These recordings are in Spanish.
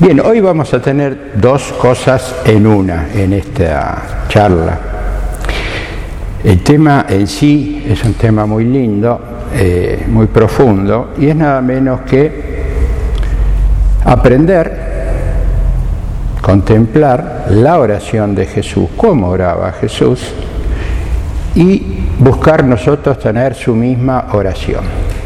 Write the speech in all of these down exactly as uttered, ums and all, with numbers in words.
Bien, hoy vamos a tener dos cosas en una en esta charla. El tema en sí es un tema muy lindo, eh, muy profundo, y es nada menos que aprender, contemplar la oración de Jesús, cómo oraba Jesús, y buscar nosotros tener su misma oración.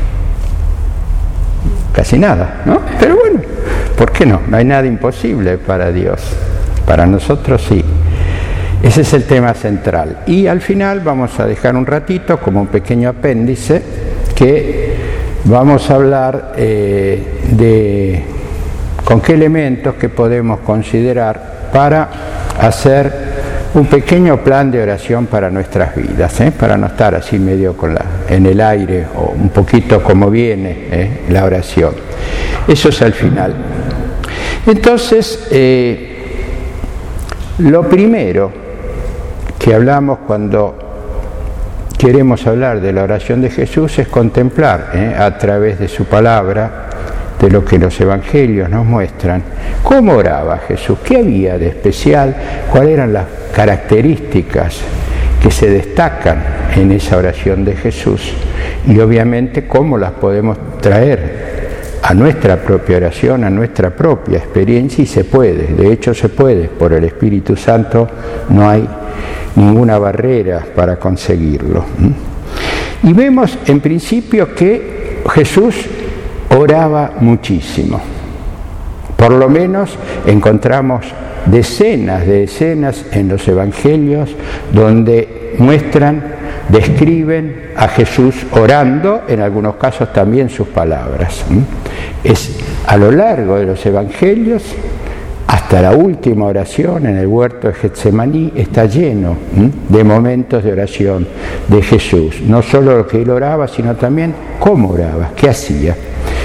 Casi nada, ¿no? Pero bueno, ¿por qué no? No hay nada imposible para Dios. Para nosotros sí. Ese es el tema central. Y al final vamos a dejar un ratito, como un pequeño apéndice, que vamos a hablar eh, de con qué elementos que podemos considerar para hacer un pequeño plan de oración para nuestras vidas, ¿eh? Para no estar así medio con la, en el aire o un poquito como viene ¿eh? la oración. Eso es al final. Entonces, eh, lo primero que hablamos cuando queremos hablar de la oración de Jesús es contemplar ¿eh? a través de su palabra, de lo que los evangelios nos muestran, cómo oraba Jesús, qué había de especial, cuáles eran las características que se destacan en esa oración de Jesús y obviamente cómo las podemos traer a nuestra propia oración, a nuestra propia experiencia, y se puede, de hecho se puede, por el Espíritu Santo no hay ninguna barrera para conseguirlo. Y vemos en principio que Jesús oraba muchísimo. Por lo menos encontramos decenas de escenas en los evangelios donde muestran, describen a Jesús orando, en algunos casos también sus palabras. Es a lo largo de los evangelios, hasta la última oración en el huerto de Getsemaní, está lleno de momentos de oración de Jesús. No solo lo que él oraba, sino también cómo oraba, qué hacía.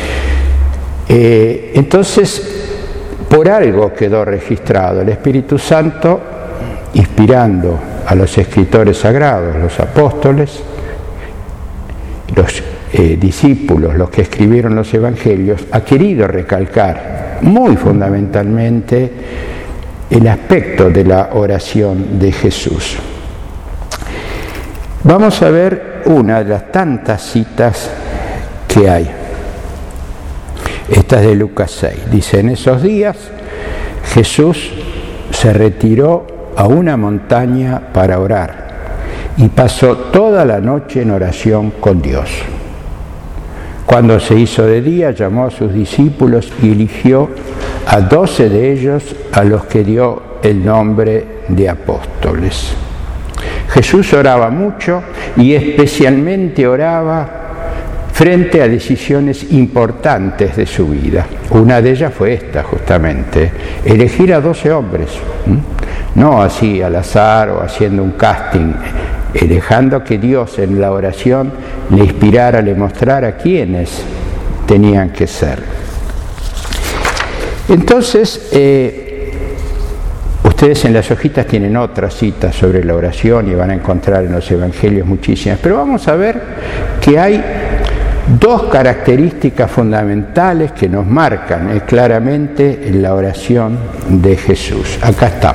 Eh, entonces, por algo quedó registrado. El Espíritu Santo, inspirando a los escritores sagrados, los apóstoles, los eh, discípulos, los que escribieron los evangelios, ha querido recalcar muy fundamentalmente el aspecto de la oración de Jesús. Vamos a ver una de las tantas citas que hay. Esta es de Lucas seis. Dice, en esos días Jesús se retiró a una montaña para orar y pasó toda la noche en oración con Dios. Cuando se hizo de día, llamó a sus discípulos y eligió a doce de ellos, a los que dio el nombre de apóstoles. Jesús oraba mucho y especialmente oraba frente a decisiones importantes de su vida. Una de ellas fue esta, justamente, elegir a doce hombres, no así al azar o haciendo un casting, dejando que Dios en la oración le inspirara, le mostrara quiénes tenían que ser. Entonces, eh, ustedes en las hojitas tienen otras citas sobre la oración y van a encontrar en los evangelios muchísimas, pero vamos a ver que hay dos características fundamentales que nos marcan eh, claramente en la oración de Jesús. Acá están.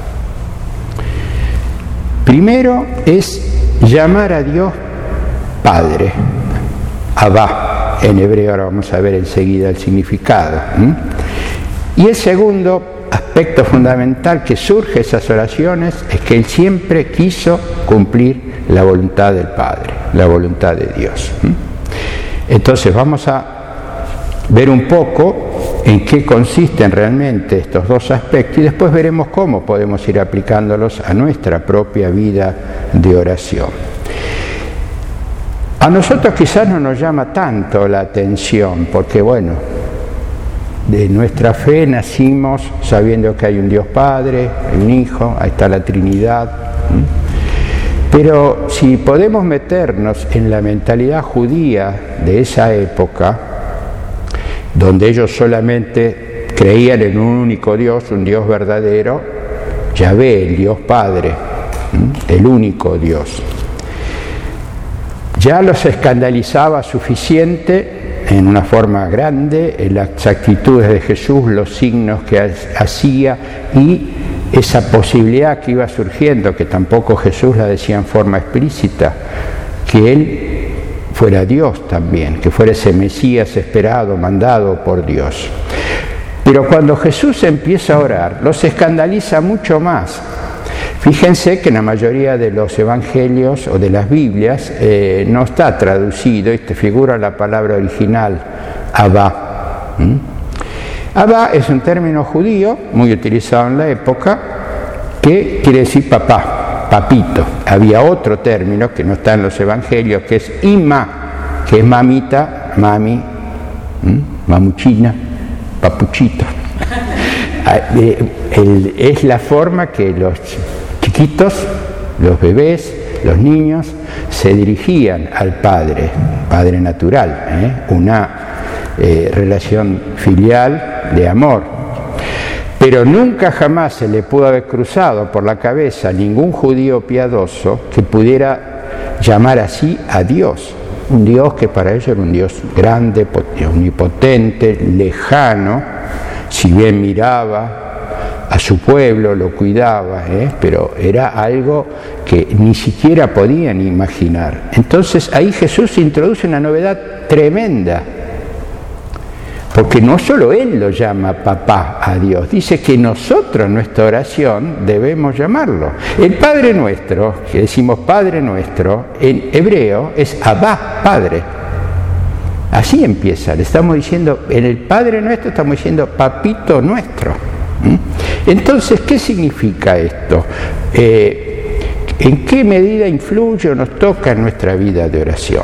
Primero es llamar a Dios Padre, Abba, en hebreo, ahora vamos a ver enseguida el significado. ¿Mm? Y el segundo aspecto fundamental que surge de esas oraciones es que Él siempre quiso cumplir la voluntad del Padre, la voluntad de Dios. ¿Mm? Entonces vamos a ver un poco en qué consisten realmente estos dos aspectos y después veremos cómo podemos ir aplicándolos a nuestra propia vida de oración. A nosotros quizás no nos llama tanto la atención porque, bueno, de nuestra fe nacimos sabiendo que hay un Dios Padre, hay un Hijo, ahí está la Trinidad. Pero si podemos meternos en la mentalidad judía de esa época, donde ellos solamente creían en un único Dios, un Dios verdadero, Yahvé, el Dios Padre, el único Dios, ya los escandalizaba suficiente en una forma grande las actitudes de Jesús, los signos que hacía y esa posibilidad que iba surgiendo, que tampoco Jesús la decía en forma explícita, que Él fuera Dios también, que fuera ese Mesías esperado, mandado por Dios. Pero cuando Jesús empieza a orar, los escandaliza mucho más. Fíjense que en la mayoría de los evangelios o de las Biblias eh, no está traducido y te figura la palabra original, Abba. ¿Mm? Abba es un término judío muy utilizado en la época que quiere decir papá, papito. Había otro término que no está en los evangelios que es Ima, que es mamita, mami, ¿Mm? mamuchina, papuchito. El, es la forma que los chiquitos, los bebés, los niños se dirigían al padre, padre natural, ¿eh? una eh, relación filial de amor. Pero nunca jamás se le pudo haber cruzado por la cabeza a ningún judío piadoso que pudiera llamar así a Dios. Un Dios que para ellos era un Dios grande, omnipotente, lejano, si bien miraba a su pueblo, lo cuidaba, ¿eh? pero era algo que ni siquiera podían imaginar. Entonces ahí Jesús introduce una novedad tremenda, porque no solo Él lo llama papá a Dios, dice que nosotros en nuestra oración debemos llamarlo. El Padre Nuestro, que decimos Padre Nuestro, en hebreo es Abba, Padre. Así empieza, le estamos diciendo, en el Padre Nuestro estamos diciendo Papito Nuestro. ¿Mm? Entonces, ¿qué significa esto? Eh, ¿En qué medida influye o nos toca en nuestra vida de oración?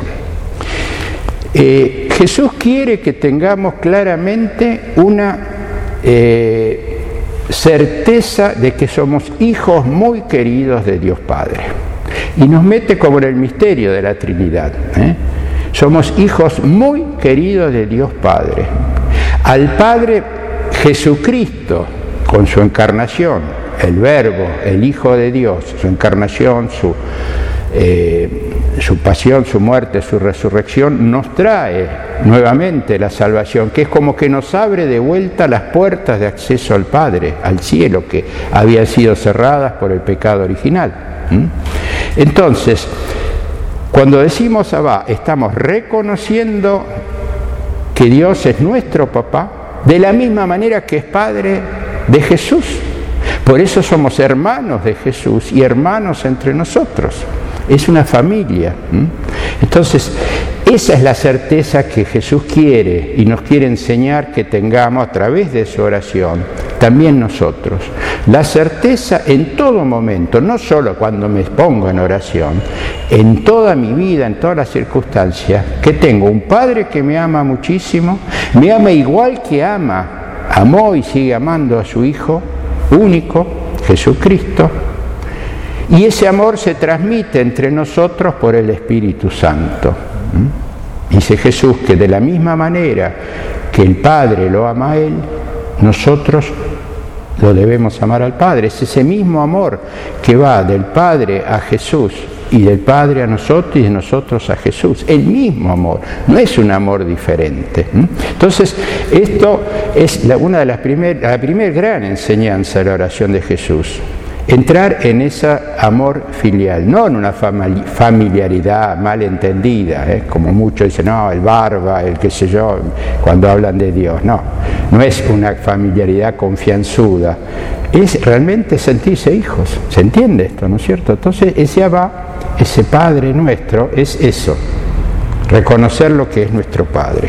Eh, Jesús quiere que tengamos claramente una eh, certeza de que somos hijos muy queridos de Dios Padre. Y nos mete como en el misterio de la Trinidad, ¿eh? Somos hijos muy queridos de Dios Padre. Al Padre Jesucristo, con su encarnación, el Verbo, el Hijo de Dios, su encarnación, su, eh, su pasión, su muerte, su resurrección, nos trae nuevamente la salvación, que es como que nos abre de vuelta las puertas de acceso al Padre, al cielo, que habían sido cerradas por el pecado original. ¿Mm? Entonces, cuando decimos Abba, estamos reconociendo que Dios es nuestro papá, de la misma manera que es Padre de Jesús. Por eso somos hermanos de Jesús y hermanos entre nosotros. Es una familia. Entonces, esa es la certeza que Jesús quiere y nos quiere enseñar que tengamos a través de su oración, también nosotros. La certeza en todo momento, no solo cuando me pongo en oración, en toda mi vida, en todas las circunstancias, que tengo un Padre que me ama muchísimo, me ama igual que ama, amó y sigue amando a su Hijo único, Jesucristo, y ese amor se transmite entre nosotros por el Espíritu Santo. ¿Mm? Dice Jesús que de la misma manera que el Padre lo ama a Él, nosotros lo debemos amar al Padre. Es ese mismo amor que va del Padre a Jesús y del Padre a nosotros y de nosotros a Jesús. El mismo amor, no es un amor diferente. ¿Mm? Entonces, esto es la, una de las primeras, la primera gran enseñanza de la oración de Jesús. Entrar en ese amor filial, no en una familiaridad mal entendida, ¿eh? como muchos dicen, no, el barba, el qué sé yo, cuando hablan de Dios. No, no es una familiaridad confianzuda, es realmente sentirse hijos. ¿Se entiende esto, no es cierto? Entonces, ese Abba, ese Padre nuestro, es eso, reconocer lo que es nuestro Padre.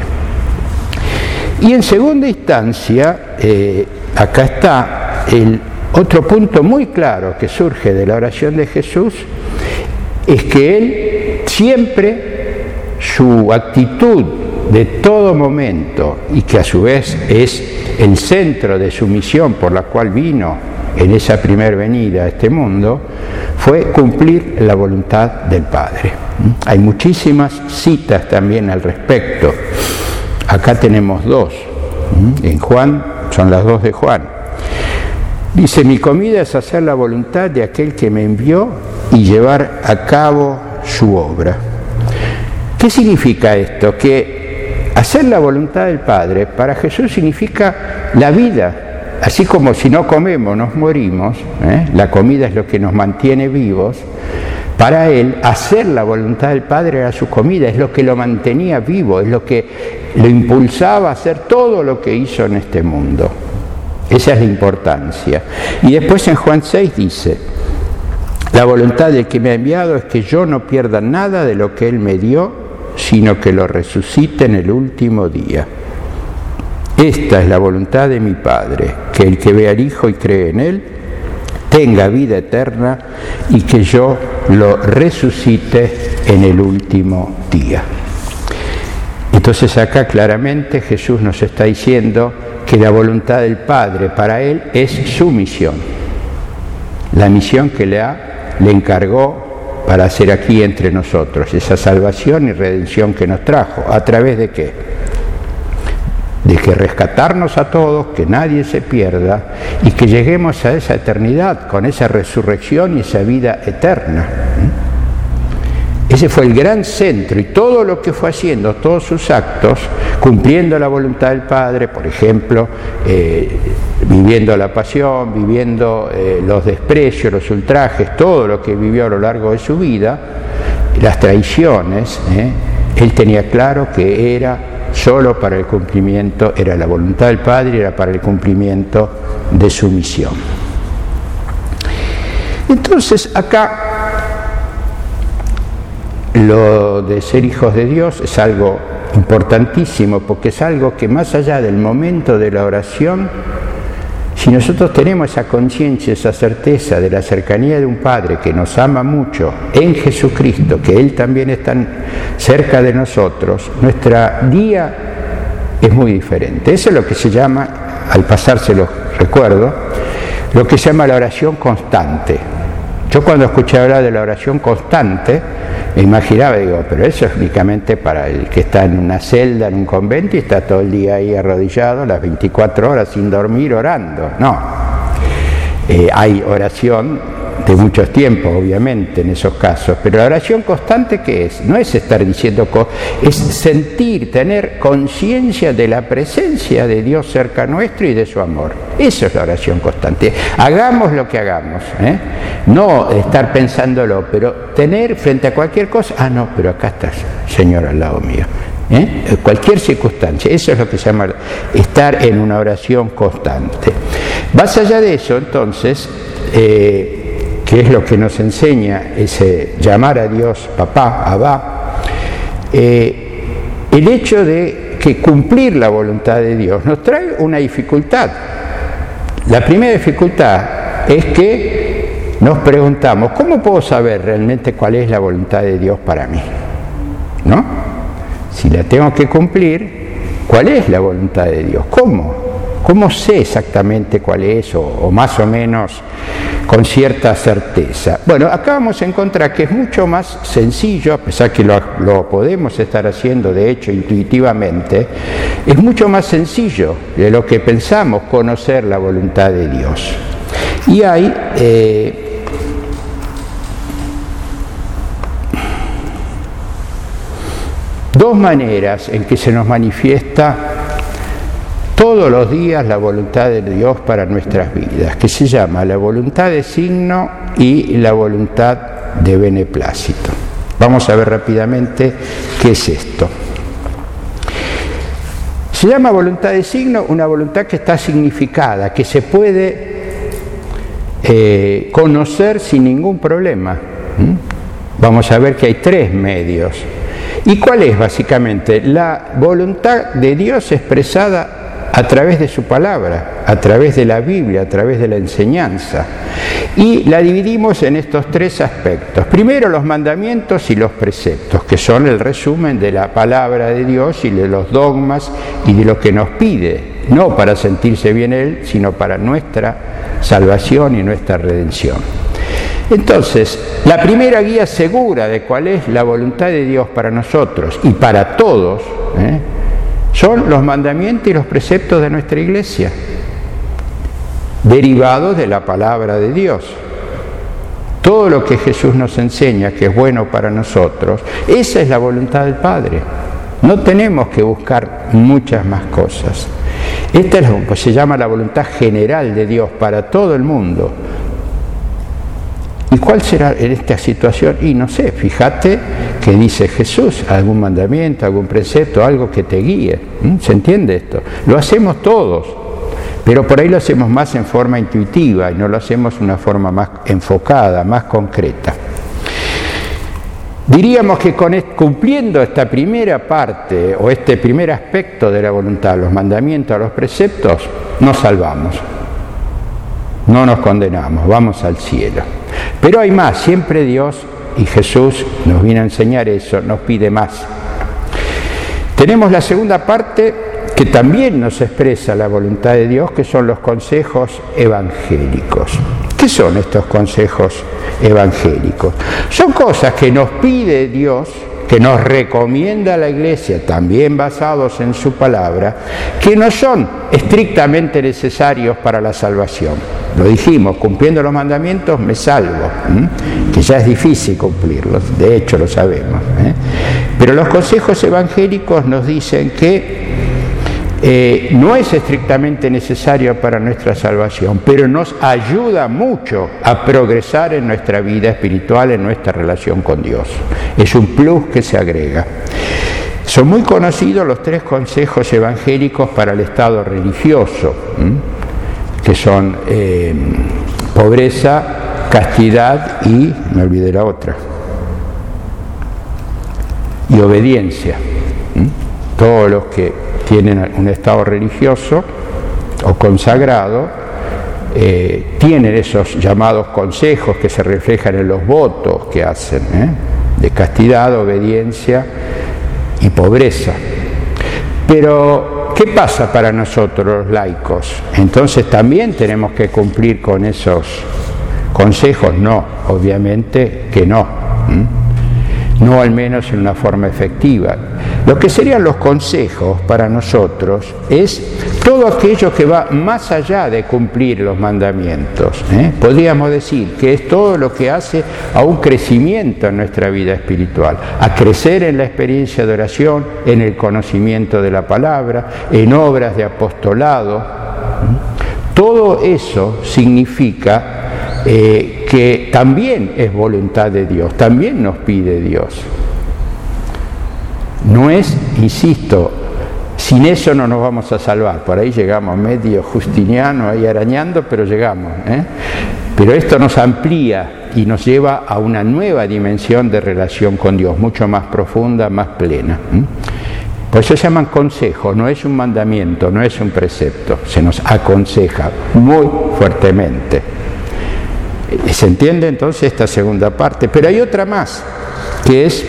Y en segunda instancia, eh, acá está el otro punto muy claro que surge de la oración de Jesús, es que Él siempre, su actitud de todo momento, y que a su vez es el centro de su misión por la cual vino en esa primer venida a este mundo, fue cumplir la voluntad del Padre. Hay muchísimas citas también al respecto. Acá tenemos dos. En Juan, son las dos de Juan. Dice, mi comida es hacer la voluntad de aquel que me envió y llevar a cabo su obra. ¿Qué significa esto? Que hacer la voluntad del Padre para Jesús significa la vida. Así como si no comemos nos morimos, ¿eh? La comida es lo que nos mantiene vivos, para Él hacer la voluntad del Padre era su comida, es lo que lo mantenía vivo, es lo que lo impulsaba a hacer todo lo que hizo en este mundo. Esa es la importancia. Y después en Juan seis dice, la voluntad del que me ha enviado es que yo no pierda nada de lo que Él me dio, sino que lo resucite en el último día. Esta es la voluntad de mi Padre, que el que ve al Hijo y cree en Él, tenga vida eterna y que yo lo resucite en el último día. Entonces acá claramente Jesús nos está diciendo que la voluntad del Padre para Él es su misión, la misión que le, ha, le encargó para hacer aquí entre nosotros, esa salvación y redención que nos trajo. ¿A través de qué? De que rescatarnos a todos, que nadie se pierda y que lleguemos a esa eternidad con esa resurrección y esa vida eterna. Ese fue el gran centro y todo lo que fue haciendo, todos sus actos, cumpliendo la voluntad del Padre, por ejemplo, eh, viviendo la pasión, viviendo eh, los desprecios, los ultrajes, todo lo que vivió a lo largo de su vida, las traiciones, eh, él tenía claro que era solo para el cumplimiento, era la voluntad del Padre, era para el cumplimiento de su misión. Entonces acá lo de ser hijos de Dios es algo importantísimo, porque es algo que más allá del momento de la oración, si nosotros tenemos esa conciencia, esa certeza de la cercanía de un Padre que nos ama mucho en Jesucristo, que Él también está cerca de nosotros, nuestra día es muy diferente. Eso es lo que se llama, al pasarse los recuerdo, lo que se llama la oración constante. Yo cuando escuché hablar de la oración constante, me imaginaba, digo, pero eso es únicamente para el que está en una celda, en un convento y está todo el día ahí arrodillado, las veinticuatro horas sin dormir, orando. No, eh, hay oración de muchos tiempos, obviamente, en esos casos, pero la oración constante, ¿qué es? No es estar diciendo cosas, es sentir, tener conciencia de la presencia de Dios cerca nuestro y de su amor. Eso es la oración constante. Hagamos lo que hagamos, ¿eh? No estar pensándolo, pero tener frente a cualquier cosa, ah, no, pero acá está Señor al lado mío. ¿Eh? Cualquier circunstancia, eso es lo que se llama estar en una oración constante. Más allá de eso, entonces, eh, que es lo que nos enseña ese llamar a Dios papá, Abba, eh, el hecho de que cumplir la voluntad de Dios nos trae una dificultad. La primera dificultad es que nos preguntamos, ¿cómo puedo saber realmente cuál es la voluntad de Dios para mí? ¿No? Si la tengo que cumplir, ¿cuál es la voluntad de Dios? ¿Cómo? ¿Cómo sé exactamente cuál es, o, o más o menos con cierta certeza? Bueno, acá vamos a encontrar que es mucho más sencillo, a pesar que lo, lo podemos estar haciendo de hecho intuitivamente, es mucho más sencillo de lo que pensamos conocer la voluntad de Dios. Y hay eh, dos maneras en que se nos manifiesta todos los días la voluntad de Dios para nuestras vidas, que se llama la voluntad de signo y la voluntad de beneplácito. Vamos a ver rápidamente qué es esto. Se llama voluntad de signo una voluntad que está significada, que se puede eh, conocer sin ningún problema. ¿Mm? Vamos a ver que hay tres medios. ¿Y cuál es básicamente? La voluntad de Dios expresada a través de su palabra, a través de la Biblia, a través de la enseñanza. Y la dividimos en estos tres aspectos. Primero, los mandamientos y los preceptos, que son el resumen de la palabra de Dios y de los dogmas y de lo que nos pide, no para sentirse bien Él, sino para nuestra salvación y nuestra redención. Entonces, la primera guía segura de cuál es la voluntad de Dios para nosotros y para todos, ¿eh? son los mandamientos y los preceptos de nuestra iglesia, derivados de la palabra de Dios. Todo lo que Jesús nos enseña que es bueno para nosotros, esa es la voluntad del Padre. No tenemos que buscar muchas más cosas. Esta es lo que se llama la voluntad general de Dios para todo el mundo. ¿Y cuál será en esta situación? Y no sé, fíjate que dice Jesús, algún mandamiento, algún precepto, algo que te guíe. ¿Mm? ¿Se entiende esto? Lo hacemos todos, pero por ahí lo hacemos más en forma intuitiva y no lo hacemos de una forma más enfocada, más concreta. Diríamos que con, cumpliendo esta primera parte o este primer aspecto de la voluntad, los mandamientos, los preceptos, nos salvamos. No nos condenamos, vamos al cielo. Pero hay más, siempre Dios y Jesús nos viene a enseñar eso, nos pide más. Tenemos la segunda parte que también nos expresa la voluntad de Dios, que son los consejos evangélicos. ¿Qué son estos consejos evangélicos? Son cosas que nos pide Dios, que nos recomienda la Iglesia, también basados en su palabra, que no son estrictamente necesarios para la salvación. Lo dijimos, cumpliendo los mandamientos me salvo, ¿eh? que ya es difícil cumplirlos, de hecho lo sabemos. ¿eh? Pero los consejos evangélicos nos dicen que eh, no es estrictamente necesario para nuestra salvación, pero nos ayuda mucho a progresar en nuestra vida espiritual, en nuestra relación con Dios. Es un plus que se agrega. Son muy conocidos los tres consejos evangélicos para el estado religioso, ¿eh? que son eh, pobreza, castidad y, me olvidé la otra, y obediencia. ¿Mm? Todos los que tienen un estado religioso o consagrado eh, tienen esos llamados consejos que se reflejan en los votos que hacen, ¿eh? de castidad, obediencia y pobreza. Pero ¿qué pasa para nosotros los laicos? Entonces también tenemos que cumplir con esos consejos. No, obviamente que no. ¿Mm? No al menos en una forma efectiva. Lo que serían los consejos para nosotros es todo aquello que va más allá de cumplir los mandamientos. ¿eh? Podríamos decir que es todo lo que hace a un crecimiento en nuestra vida espiritual, a crecer en la experiencia de oración, en el conocimiento de la palabra, en obras de apostolado. Todo eso significa eh, que también es voluntad de Dios, también nos pide Dios. No es, insisto, sin eso no nos vamos a salvar. Por ahí llegamos medio justiniano, ahí arañando, pero llegamos. ¿eh? Pero esto nos amplía y nos lleva a una nueva dimensión de relación con Dios, mucho más profunda, más plena. ¿eh? Por eso se llaman consejos, no es un mandamiento, no es un precepto, se nos aconseja muy fuertemente. ¿Se entiende entonces esta segunda parte? Pero hay otra más, que es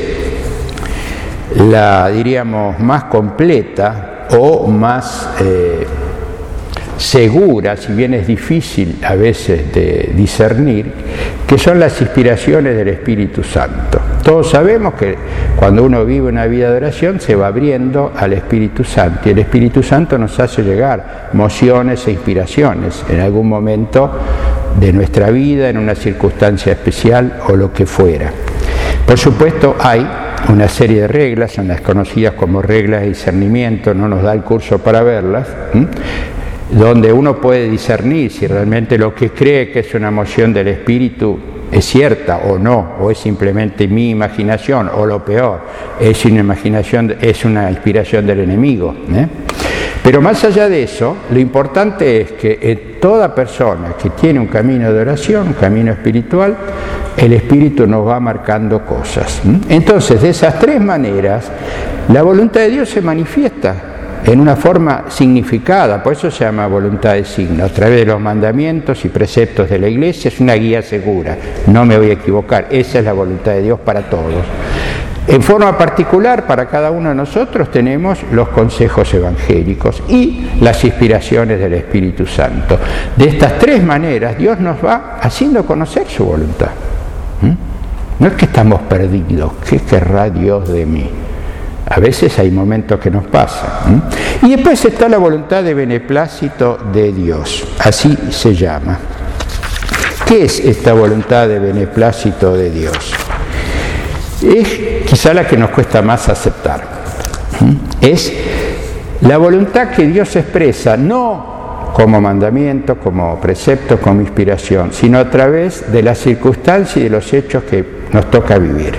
la, diríamos, más completa o más eh, segura, si bien es difícil a veces de discernir, que son las inspiraciones del Espíritu Santo. Todos sabemos que cuando uno vive una vida de oración se va abriendo al Espíritu Santo y el Espíritu Santo nos hace llegar mociones e inspiraciones en algún momento de nuestra vida, en una circunstancia especial o lo que fuera. Por supuesto hay una serie de reglas, son las conocidas como reglas de discernimiento, no nos da el curso para verlas, ¿sí? donde uno puede discernir si realmente lo que cree que es una moción del Espíritu es cierta o no, o es simplemente mi imaginación, o lo peor, es una imaginación, es una inspiración del enemigo. ¿eh? Pero más allá de eso, lo importante es que toda persona que tiene un camino de oración, un camino espiritual, el Espíritu nos va marcando cosas. Entonces, de esas tres maneras, la voluntad de Dios se manifiesta en una forma significada, por eso se llama voluntad de signo, a través de los mandamientos y preceptos de la Iglesia, es una guía segura, no me voy a equivocar, esa es la voluntad de Dios para todos. En forma particular, para cada uno de nosotros tenemos los consejos evangélicos y las inspiraciones del Espíritu Santo. De estas tres maneras, Dios nos va haciendo conocer su voluntad. ¿Mm? No es que estamos perdidos, ¿qué querrá Dios de mí? A veces hay momentos que nos pasan. ¿Mm? Y después está la voluntad de beneplácito de Dios, así se llama. ¿Qué es esta voluntad de beneplácito de Dios? Es quizá la que nos cuesta más aceptar. Es la voluntad que Dios expresa, no como mandamiento, como precepto, como inspiración, sino a través de las circunstancias y de los hechos que nos toca vivir.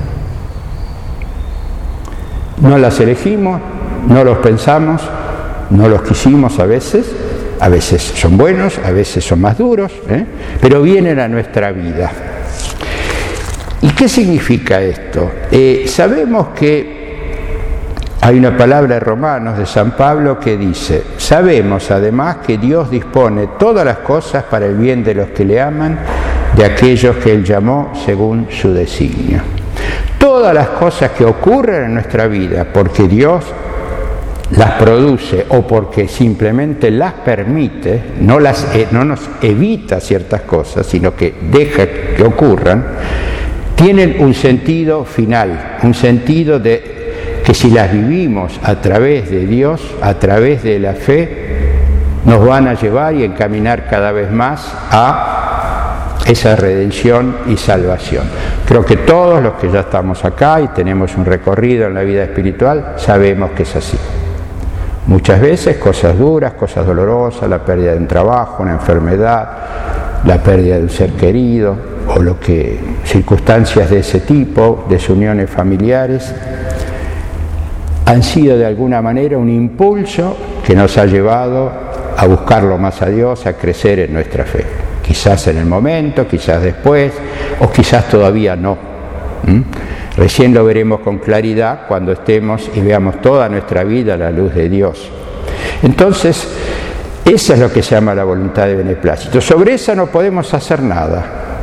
No las elegimos, no los pensamos, no los quisimos a veces, a veces son buenos, a veces son más duros, ¿eh? pero vienen a nuestra vida. ¿Y qué significa esto? Eh, sabemos que hay una palabra de Romanos de San Pablo que dice: sabemos además que Dios dispone todas las cosas para el bien de los que le aman, de aquellos que Él llamó según su designio. Todas las cosas que ocurren en nuestra vida, porque Dios las produce o porque simplemente las permite, no, las, no nos evita ciertas cosas, sino que deja que ocurran, tienen un sentido final, un sentido de que si las vivimos a través de Dios, a través de la fe, nos van a llevar y encaminar cada vez más a esa redención y salvación. Creo que todos los que ya estamos acá y tenemos un recorrido en la vida espiritual, sabemos que es así. Muchas veces cosas duras, cosas dolorosas, la pérdida de un trabajo, una enfermedad, la pérdida de un ser querido, o lo que, circunstancias de ese tipo, desuniones familiares, han sido de alguna manera un impulso que nos ha llevado a buscarlo más a Dios, a crecer en nuestra fe. Quizás en el momento, quizás después, o quizás todavía no. ¿Mm? Recién lo veremos con claridad cuando estemos y veamos toda nuestra vida a la luz de Dios. Entonces, esa es lo que se llama la voluntad de beneplácito. Sobre esa no podemos hacer nada,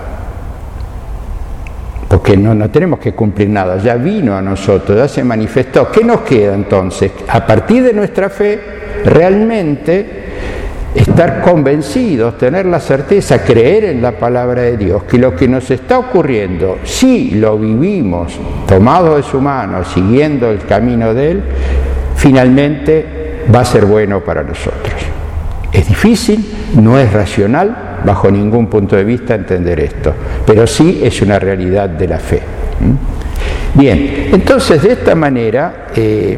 porque no, no tenemos que cumplir nada, ya vino a nosotros, ya se manifestó. ¿Qué nos queda entonces? A partir de nuestra fe, realmente estar convencidos, tener la certeza, creer en la palabra de Dios, que lo que nos está ocurriendo, si lo vivimos tomados de su mano, siguiendo el camino de Él, finalmente va a ser bueno para nosotros. Es difícil, no es racional, bajo ningún punto de vista entender esto, pero sí es una realidad de la fe. Bien, entonces de esta manera eh,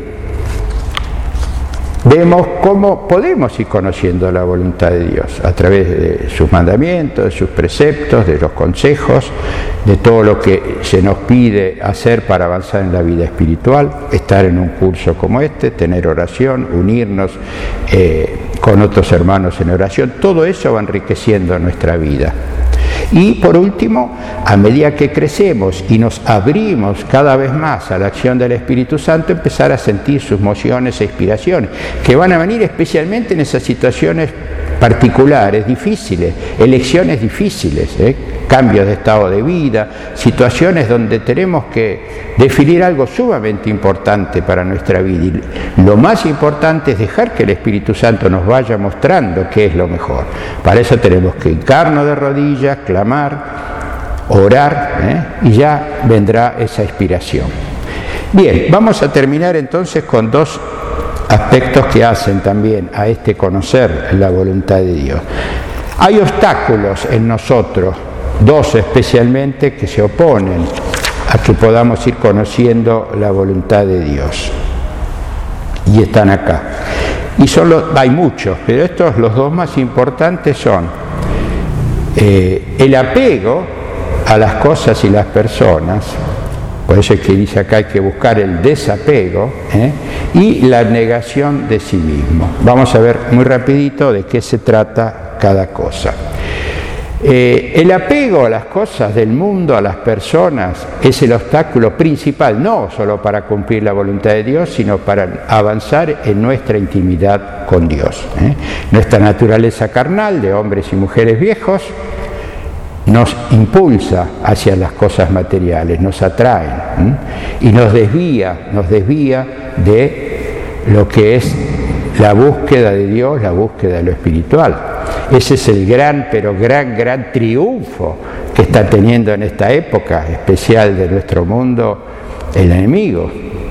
vemos cómo podemos ir conociendo la voluntad de Dios a través de sus mandamientos, de sus preceptos, de los consejos, de todo lo que se nos pide hacer para avanzar en la vida espiritual, estar en un curso como este, tener oración, unirnos eh, con otros hermanos en oración, todo eso va enriqueciendo nuestra vida. Y por último, a medida que crecemos y nos abrimos cada vez más a la acción del Espíritu Santo, empezar a sentir sus mociones e inspiraciones, que van a venir especialmente en esas situaciones particulares, difíciles, elecciones difíciles, ¿eh? cambios de estado de vida, situaciones donde tenemos que definir algo sumamente importante para nuestra vida. Y lo más importante es dejar que el Espíritu Santo nos vaya mostrando qué es lo mejor. Para eso tenemos que hincarnos de rodillas, clamar, orar, ¿eh? y ya vendrá esa inspiración. Bien, vamos a terminar entonces con dos aspectos que hacen también a este conocer la voluntad de Dios. Hay obstáculos en nosotros, dos especialmente, que se oponen a que podamos ir conociendo la voluntad de Dios. Y están acá. Y son los, hay muchos, pero estos, los dos más importantes son eh, el apego a las cosas y las personas. Por eso es que dice acá hay que buscar el desapego, ¿eh? y la negación de sí mismo. Vamos a ver muy rapidito de qué se trata cada cosa. Eh, el apego a las cosas del mundo, a las personas, es el obstáculo principal, no solo para cumplir la voluntad de Dios, sino para avanzar en nuestra intimidad con Dios. ¿eh? Nuestra naturaleza carnal de hombres y mujeres viejos nos impulsa hacia las cosas materiales, nos atraen ¿eh? y nos desvía, nos desvía de lo que es la búsqueda de Dios, la búsqueda de lo espiritual. Ese es el gran, pero gran, gran triunfo que está teniendo en esta época especial de nuestro mundo el enemigo.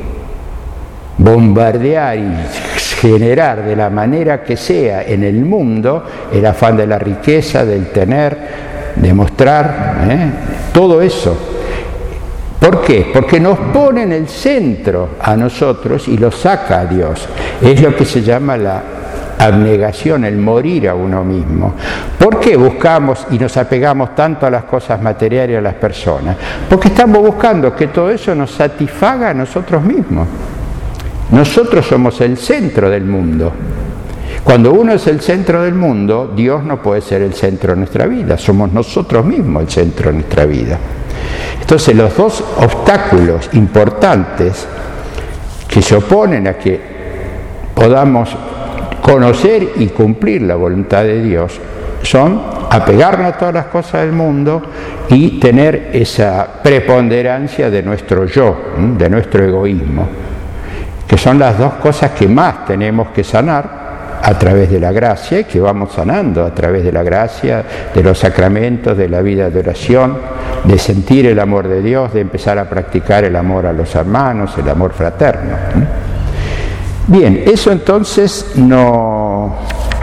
Bombardear y generar de la manera que sea en el mundo el afán de la riqueza, del tener, demostrar, ¿eh? todo eso. ¿Por qué? Porque nos pone en el centro a nosotros y lo saca a Dios. Es lo que se llama la abnegación, el morir a uno mismo. ¿Por qué buscamos y nos apegamos tanto a las cosas materiales y a las personas? Porque estamos buscando que todo eso nos satisfaga a nosotros mismos. Nosotros somos el centro del mundo. Cuando uno es el centro del mundo, Dios no puede ser el centro de nuestra vida. Somos nosotros mismos el centro de nuestra vida. Entonces, los dos obstáculos importantes que se oponen a que podamos conocer y cumplir la voluntad de Dios son apegarnos a todas las cosas del mundo y tener esa preponderancia de nuestro yo, de nuestro egoísmo, que son las dos cosas que más tenemos que sanar a través de la gracia y que vamos sanando a través de la gracia, de los sacramentos, de la vida de oración, de sentir el amor de Dios, de empezar a practicar el amor a los hermanos, el amor fraterno. Bien, eso entonces no,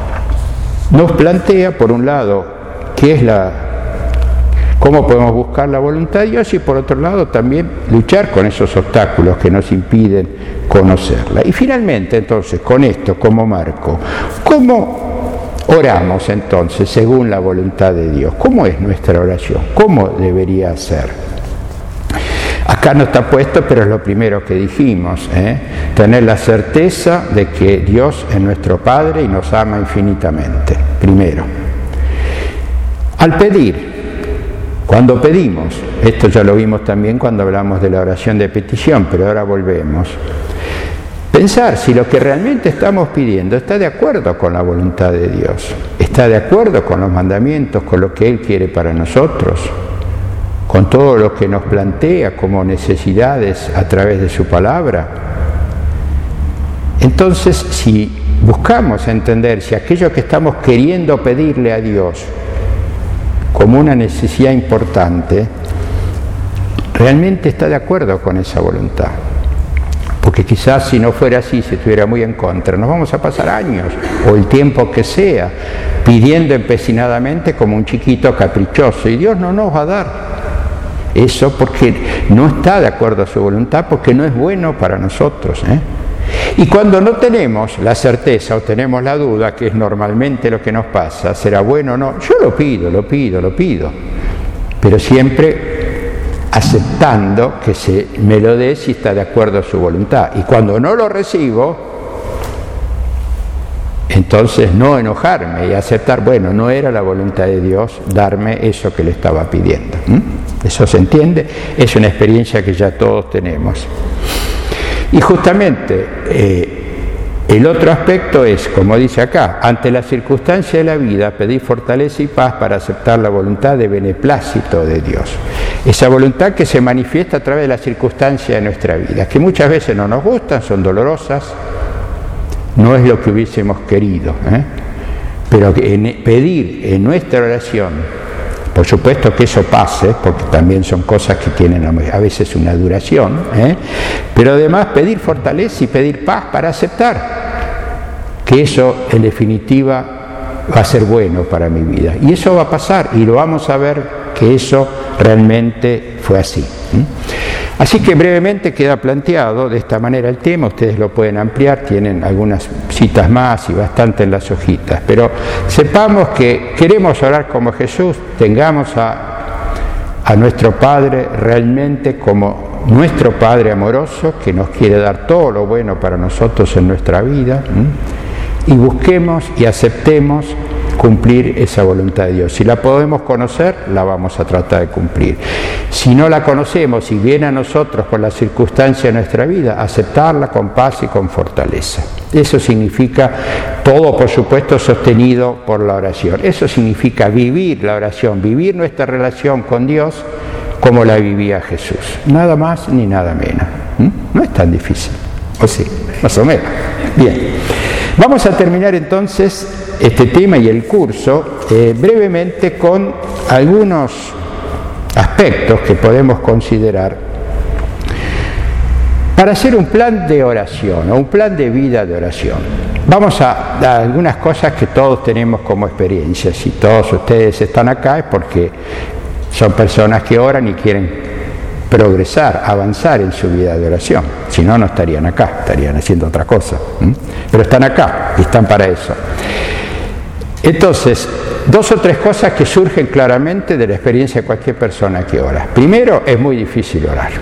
nos plantea, por un lado, qué es la, cómo podemos buscar la voluntad de Dios y por otro lado también luchar con esos obstáculos que nos impiden conocerla. Y finalmente, entonces, con esto como marco, ¿cómo oramos entonces según la voluntad de Dios? ¿Cómo es nuestra oración? ¿Cómo debería ser? Acá no está puesto, pero es lo primero que dijimos, ¿eh? Tener la certeza de que Dios es nuestro Padre y nos ama infinitamente, primero. Al pedir, cuando pedimos, esto ya lo vimos también cuando hablamos de la oración de petición, pero ahora volvemos, pensar si lo que realmente estamos pidiendo está de acuerdo con la voluntad de Dios, está de acuerdo con los mandamientos, con lo que Él quiere para nosotros, con todo lo que nos plantea como necesidades a través de su palabra. Entonces, si buscamos entender si aquello que estamos queriendo pedirle a Dios como una necesidad importante, realmente está de acuerdo con esa voluntad. Porque quizás si no fuera así, si estuviera muy en contra, nos vamos a pasar años, o el tiempo que sea, pidiendo empecinadamente como un chiquito caprichoso, y Dios no nos va a dar eso porque no está de acuerdo a su voluntad, porque no es bueno para nosotros, ¿eh? Y cuando no tenemos la certeza o tenemos la duda, que es normalmente lo que nos pasa, ¿será bueno o no? Yo lo pido, lo pido, lo pido, pero siempre aceptando que se me lo dé si está de acuerdo a su voluntad. Y cuando no lo recibo, entonces no enojarme y aceptar, bueno, no era la voluntad de Dios darme eso que le estaba pidiendo. ¿Mm? ¿Eso se entiende? Es una experiencia que ya todos tenemos. Y justamente eh, el otro aspecto es, como dice acá, ante la circunstancia de la vida, pedir fortaleza y paz para aceptar la voluntad de beneplácito de Dios. Esa voluntad que se manifiesta a través de las circunstancias de nuestra vida, que muchas veces no nos gustan, son dolorosas, no es lo que hubiésemos querido, ¿eh? Pero en, pedir en nuestra oración, por supuesto que eso pase, porque también son cosas que tienen a veces una duración, ¿eh? Pero además pedir fortaleza y pedir paz para aceptar que eso en definitiva va a ser bueno para mi vida. Y eso va a pasar y lo vamos a ver que eso realmente fue así. ¿eh? Así que brevemente queda planteado de esta manera el tema, ustedes lo pueden ampliar, tienen algunas citas más y bastante en las hojitas, pero sepamos que queremos orar como Jesús, tengamos a, a nuestro Padre realmente como nuestro Padre amoroso, que nos quiere dar todo lo bueno para nosotros en nuestra vida, ¿sí? Y busquemos y aceptemos cumplir esa voluntad de Dios. Si la podemos conocer, la vamos a tratar de cumplir. Si no la conocemos y viene a nosotros por las circunstancias de nuestra vida, aceptarla con paz y con fortaleza. Eso significa todo, por supuesto, sostenido por la oración. Eso significa vivir la oración, vivir nuestra relación con Dios como la vivía Jesús. Nada más ni nada menos. ¿Mm? No es tan difícil. ¿O sí? Más o menos. Bien. Vamos a terminar entonces este tema y el curso eh, brevemente con algunos aspectos que podemos considerar para hacer un plan de oración o un plan de vida de oración. Vamos a, a algunas cosas que todos tenemos como experiencia. Si todos ustedes están acá es porque son personas que oran y quieren progresar, avanzar en su vida de oración. Si no, no estarían acá, estarían haciendo otra cosa. ¿Mm? Pero están acá y están para eso. Entonces, dos o tres cosas que surgen claramente de la experiencia de cualquier persona que ora. Primero, es muy difícil orar.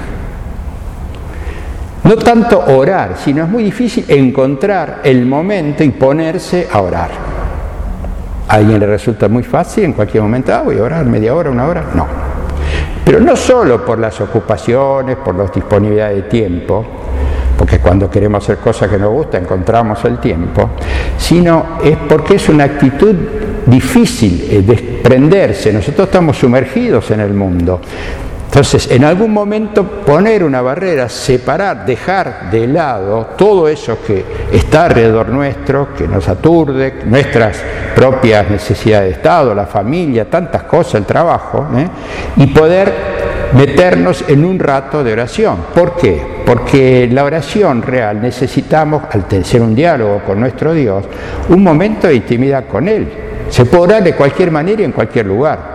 No tanto orar, sino es muy difícil encontrar el momento y ponerse a orar. ¿A alguien le resulta muy fácil en cualquier momento? Ah, voy a orar media hora, una hora. No. Pero no solo por las ocupaciones, por la disponibilidad de tiempo, porque cuando queremos hacer cosas que nos gustan encontramos el tiempo, sino es porque es una actitud difícil eh, desprenderse. Nosotros estamos sumergidos en el mundo. Entonces, en algún momento poner una barrera, separar, dejar de lado todo eso que está alrededor nuestro, que nos aturde, nuestras propias necesidades de Estado, la familia, tantas cosas, el trabajo, ¿eh? y poder meternos en un rato de oración. ¿Por qué? Porque la oración real necesitamos, al tener un diálogo con nuestro Dios, un momento de intimidad con Él. Se puede orar de cualquier manera y en cualquier lugar.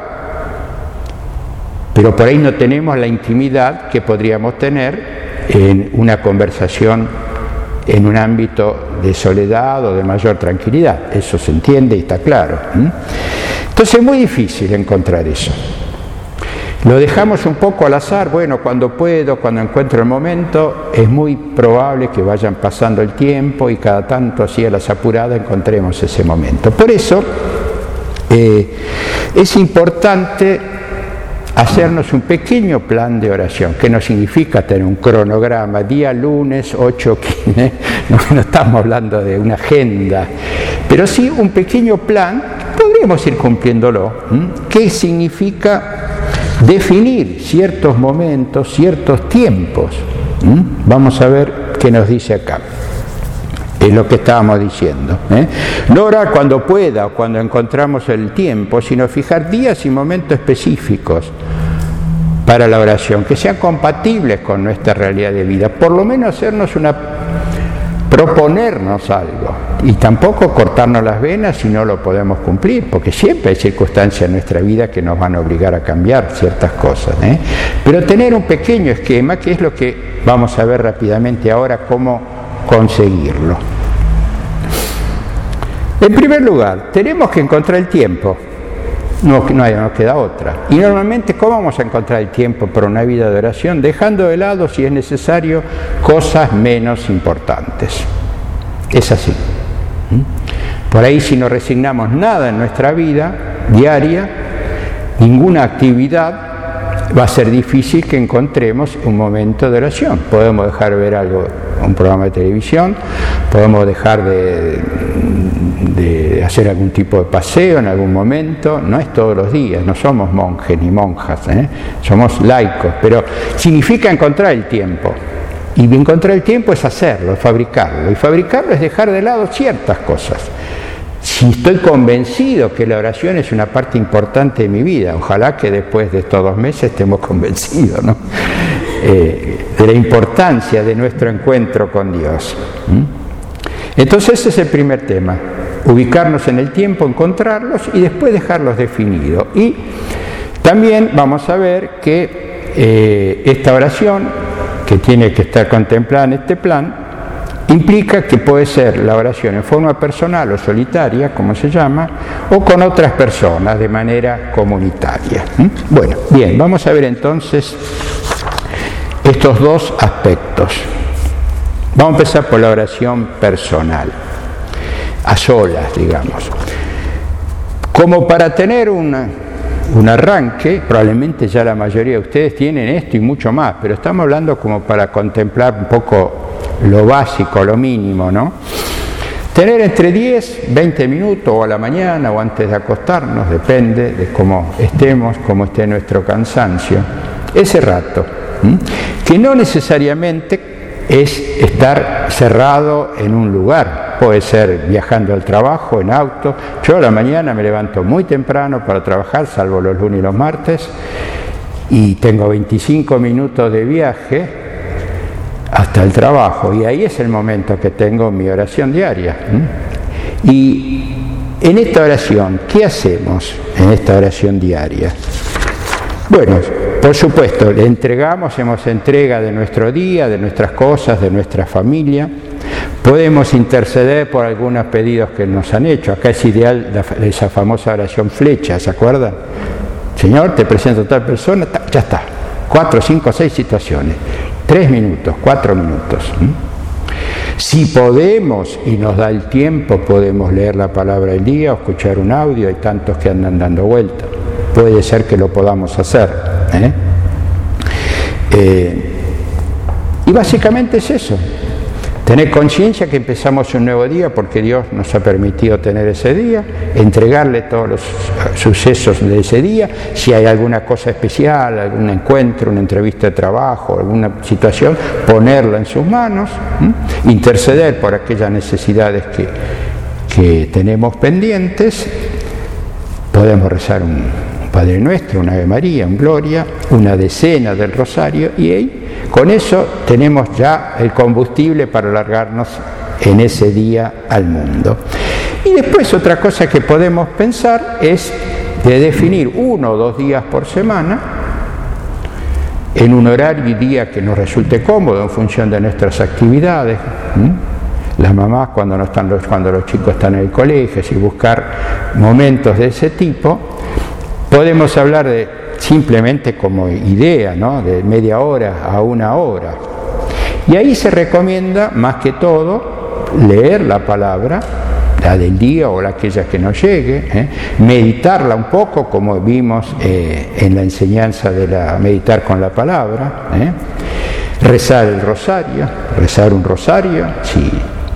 Pero por ahí no tenemos la intimidad que podríamos tener en una conversación en un ámbito de soledad o de mayor tranquilidad. Eso se entiende y está claro. Entonces es muy difícil encontrar eso. Lo dejamos un poco al azar, bueno, cuando puedo, cuando encuentro el momento, es muy probable que vayan pasando el tiempo y cada tanto así a las apuradas encontremos ese momento. Por eso eh, es importante hacernos un pequeño plan de oración, que no significa tener un cronograma, día lunes, ocho, quince, no, no estamos hablando de una agenda, pero sí un pequeño plan, podríamos ir cumpliéndolo, ¿m? ¿Qué significa definir ciertos momentos, ciertos tiempos? ¿M? Vamos a ver qué nos dice acá. Es lo que estábamos diciendo, ¿eh? No orar cuando pueda o cuando encontramos el tiempo, sino fijar días y momentos específicos para la oración, que sean compatibles con nuestra realidad de vida. Por lo menos hacernos una, proponernos algo, y tampoco cortarnos las venas si no lo podemos cumplir, porque siempre hay circunstancias en nuestra vida que nos van a obligar a cambiar ciertas cosas, ¿eh? Pero tener un pequeño esquema, que es lo que vamos a ver rápidamente ahora, cómo conseguirlo. En primer lugar, tenemos que encontrar el tiempo. No, no nos queda otra. Y normalmente, ¿cómo vamos a encontrar el tiempo para una vida de oración? Dejando de lado, si es necesario, cosas menos importantes. Es así. Por ahí, si no resignamos nada en nuestra vida diaria, ninguna actividad, va a ser difícil que encontremos un momento de oración. Podemos dejar de ver algo, un programa de televisión, podemos dejar de, de hacer algún tipo de paseo en algún momento. No es todos los días, no somos monjes ni monjas, ¿eh? Somos laicos, pero significa encontrar el tiempo. Y encontrar el tiempo es hacerlo, es fabricarlo. Y fabricarlo es dejar de lado ciertas cosas. Si estoy convencido que la oración es una parte importante de mi vida, ojalá que después de estos dos meses estemos convencidos, ¿no? eh, de la importancia de nuestro encuentro con Dios. ¿Mm? Entonces ese es el primer tema, ubicarnos en el tiempo, encontrarlos y después dejarlos definidos. Y también vamos a ver que eh, esta oración, que tiene que estar contemplada en este plan, implica que puede ser la oración en forma personal o solitaria, como se llama, o con otras personas de manera comunitaria. ¿Mm? Bueno, bien, vamos a ver entonces estos dos aspectos. Vamos a empezar por la oración personal, a solas, digamos. Como para tener una, un arranque, probablemente ya la mayoría de ustedes tienen esto y mucho más, pero estamos hablando como para contemplar un poco lo básico, lo mínimo, ¿no? Tener entre diez, veinte minutos, o a la mañana o antes de acostarnos, depende de cómo estemos, cómo esté nuestro cansancio, ese rato, ¿m? Que no necesariamente es estar cerrado en un lugar, puede ser viajando al trabajo, en auto. Yo a la mañana me levanto muy temprano para trabajar, salvo los lunes y los martes, y tengo veinticinco minutos de viaje hasta el trabajo, y ahí es el momento que tengo mi oración diaria. ¿Mm? Y en esta oración, ¿qué hacemos en esta oración diaria? Bueno, por supuesto, le entregamos, hacemos entrega de nuestro día, de nuestras cosas, de nuestra familia. Podemos interceder por algunos pedidos que nos han hecho. Acá es ideal la, esa famosa oración flecha, ¿se acuerdan? Señor, te presento a tal persona, ta, ya está. Cuatro, cinco, seis situaciones. Tres minutos, cuatro minutos. ¿Mm? Si podemos y nos da el tiempo, podemos leer la palabra del día o escuchar un audio. Hay tantos que andan dando vueltas. Puede ser que lo podamos hacer. ¿eh? Eh, y básicamente es eso. Tener conciencia que empezamos un nuevo día porque Dios nos ha permitido tener ese día, entregarle todos los sucesos de ese día, si hay alguna cosa especial, algún encuentro, una entrevista de trabajo, alguna situación, ponerla en sus manos, ¿m? interceder por aquellas necesidades que, que tenemos pendientes. Podemos rezar un Padre Nuestro, una Ave María, un Gloria, una decena del Rosario y ahí, con eso tenemos ya el combustible para largarnos en ese día al mundo. Y después otra cosa que podemos pensar es de definir uno o dos días por semana en un horario y día que nos resulte cómodo en función de nuestras actividades. ¿Mm? Las mamás cuando, no están los, cuando los chicos están en el colegio, y buscar momentos de ese tipo. Podemos hablar de simplemente como idea, ¿no? De media hora a una hora. Y ahí se recomienda, más que todo, leer la palabra, la del día o la aquella que nos llegue, ¿eh? meditarla un poco, como vimos eh, en la enseñanza de la meditar con la palabra, ¿eh? rezar el rosario, rezar un rosario, sí.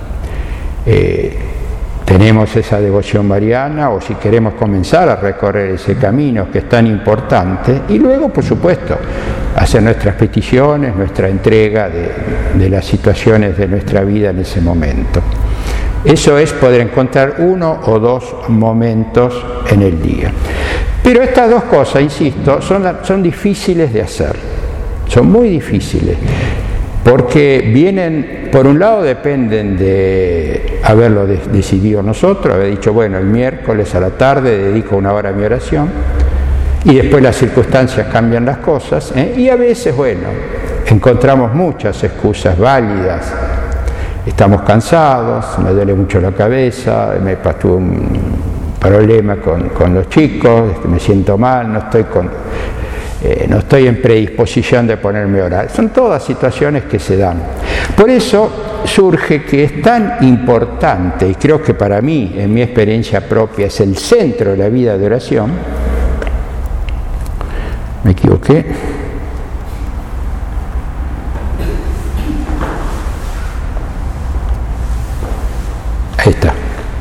Eh, tenemos esa devoción mariana o si queremos comenzar a recorrer ese camino que es tan importante y luego, por supuesto, hacer nuestras peticiones, nuestra entrega de, de las situaciones de nuestra vida en ese momento. Eso es poder encontrar uno o dos momentos en el día. Pero estas dos cosas, insisto, son, son difíciles de hacer, son muy difíciles. Porque vienen, por un lado dependen de haberlo de, decidido nosotros, haber dicho, bueno, el miércoles a la tarde dedico una hora a mi oración, y después las circunstancias cambian las cosas, ¿eh? y a veces, bueno, encontramos muchas excusas válidas, estamos cansados, me duele mucho la cabeza, me pasó un problema con, con los chicos, me siento mal, no estoy con... Eh, no estoy en predisposición de ponerme a orar. Son todas situaciones que se dan. Por eso surge que es tan importante, y creo que para mí, en mi experiencia propia, es el centro de la vida de oración. Me equivoqué. Ahí está.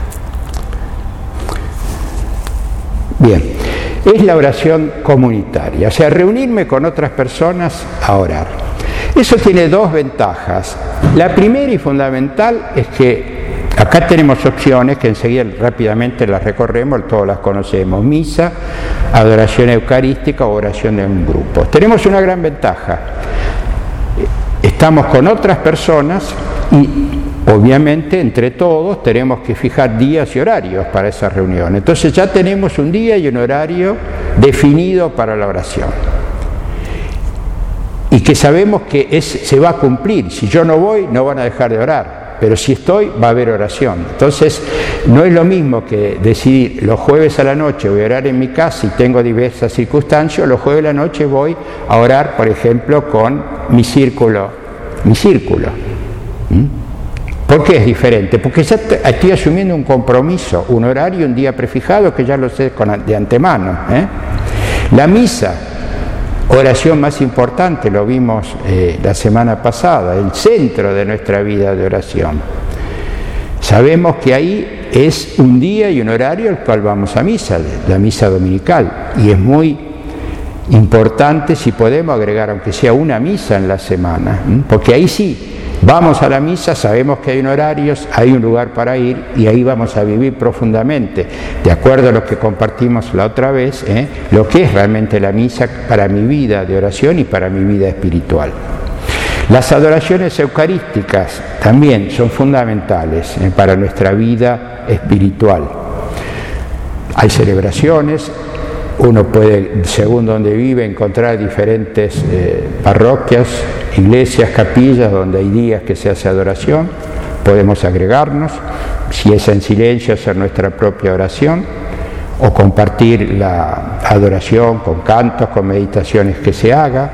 Bien. Es la oración comunitaria, o sea, reunirme con otras personas a orar. Eso tiene dos ventajas. La primera y fundamental es que acá tenemos opciones que enseguida rápidamente las recorremos, todas las conocemos: misa, adoración eucarística o oración de un grupo. Tenemos una gran ventaja. Estamos con otras personas y obviamente, entre todos, tenemos que fijar días y horarios para esa reunión. Entonces ya tenemos un día y un horario definido para la oración. Y que sabemos que es, se va a cumplir. Si yo no voy, no van a dejar de orar. Pero si estoy, va a haber oración. Entonces, no es lo mismo que decidir los jueves a la noche voy a orar en mi casa y tengo diversas circunstancias, los jueves a la noche voy a orar, por ejemplo, con mi círculo. Mi círculo. ¿Mm? ¿Por qué es diferente? Porque ya estoy asumiendo un compromiso, un horario, un día prefijado que ya lo sé con, de antemano. ¿eh? La misa, oración más importante, lo vimos eh, la semana pasada, el centro de nuestra vida de oración. Sabemos que ahí es un día y un horario al cual vamos a misa, la misa dominical, y es muy importante si podemos agregar aunque sea una misa en la semana, ¿eh? porque ahí sí, vamos a la misa, sabemos que hay un horario, hay un lugar para ir y ahí vamos a vivir profundamente, de acuerdo a lo que compartimos la otra vez, ¿eh? lo que es realmente la misa para mi vida de oración y para mi vida espiritual. Las adoraciones eucarísticas también son fundamentales ¿eh? para nuestra vida espiritual. Hay celebraciones uno puede, según donde vive, encontrar diferentes eh, parroquias, iglesias, capillas, donde hay días que se hace adoración. Podemos agregarnos, si es en silencio, hacer nuestra propia oración, o compartir la adoración con cantos, con meditaciones que se haga.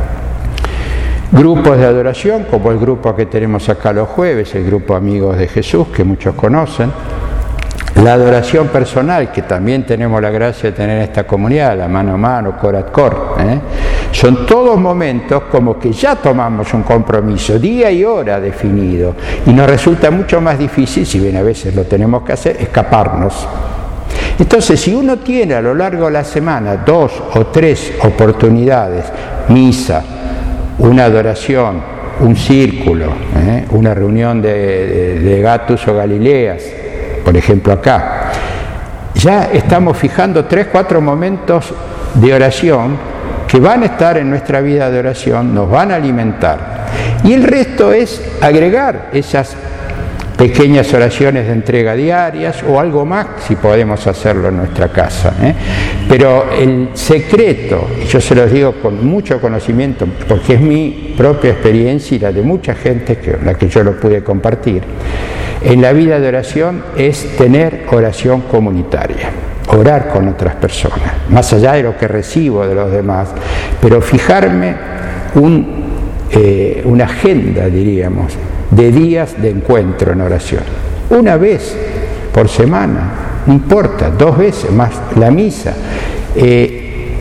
Grupos de adoración, como el grupo que tenemos acá los jueves, el grupo Amigos de Jesús, que muchos conocen. La adoración personal, que también tenemos la gracia de tener en esta comunidad, la mano a mano, cor a cor. ¿eh? Son todos momentos como que ya tomamos un compromiso, día y hora definido, y nos resulta mucho más difícil, si bien a veces lo tenemos que hacer, escaparnos. Entonces, si uno tiene a lo largo de la semana dos o tres oportunidades, misa, una adoración, un círculo, ¿eh? una reunión de, de, de Gatus o Galileas, por ejemplo acá, ya estamos fijando tres, cuatro momentos de oración que van a estar en nuestra vida de oración, nos van a alimentar. Y el resto es agregar esas pequeñas oraciones de entrega diarias o algo más si podemos hacerlo en nuestra casa. ¿eh? Pero el secreto, y yo se los digo con mucho conocimiento, porque es mi propia experiencia y la de mucha gente que la que yo lo pude compartir, en la vida de oración es tener oración comunitaria, orar con otras personas, más allá de lo que recibo de los demás, pero fijarme un, eh, una agenda, diríamos, de días de encuentro en oración. Una vez por semana, no importa, dos veces más la misa. Eh,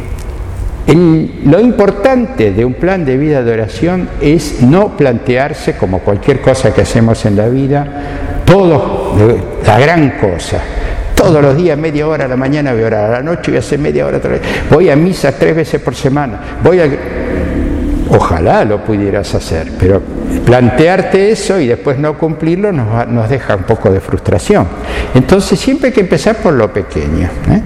el, lo importante de un plan de vida de oración es no plantearse, como cualquier cosa que hacemos en la vida, todo, la gran cosa. Todos los días, media hora a la mañana voy a orar, a la noche voy a hacer media hora otra vez. Voy a misa tres veces por semana. Voy a... Ojalá lo pudieras hacer, pero plantearte eso y después no cumplirlo nos, nos deja un poco de frustración. Entonces siempre hay que empezar por lo pequeño. ¿eh?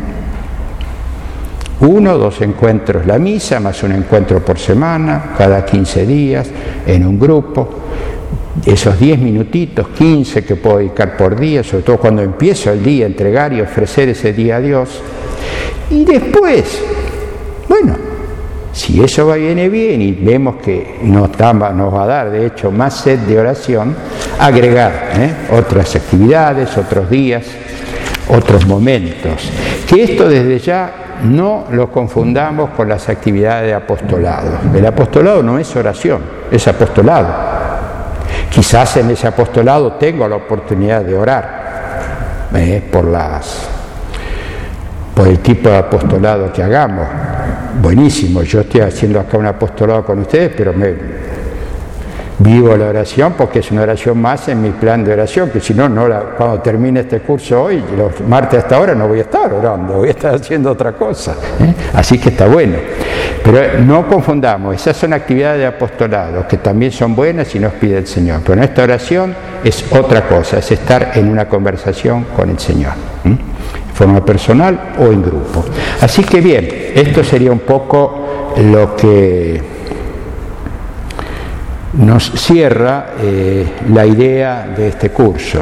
Uno o dos encuentros la misa, más un encuentro por semana, cada quince días, en un grupo. Esos diez minutitos, quince que puedo dedicar por día, sobre todo cuando empiezo el día, entregar y ofrecer ese día a Dios. Y después, bueno, si eso va viene bien y vemos que nos, da, nos va a dar, de hecho, más sed de oración, agregar ¿eh? otras actividades, otros días, otros momentos. Que esto desde ya no lo confundamos con las actividades de apostolado. El apostolado no es oración, es apostolado. Quizás en ese apostolado tengo la oportunidad de orar ¿eh? por, las, por el tipo de apostolado que hagamos. Buenísimo, yo estoy haciendo acá un apostolado con ustedes, pero me vivo la oración porque es una oración más en mi plan de oración, que si no, no la, cuando termine este curso hoy, los martes hasta ahora no voy a estar orando, voy a estar haciendo otra cosa. ¿eh? Así que está bueno. Pero no confundamos, esas son actividades de apostolado, que también son buenas y nos pide el Señor. Pero nuestra oración es otra cosa, es estar en una conversación con el Señor. ¿eh? En forma personal o en grupo. Así que bien, esto sería un poco lo que nos cierra eh, la idea de este curso.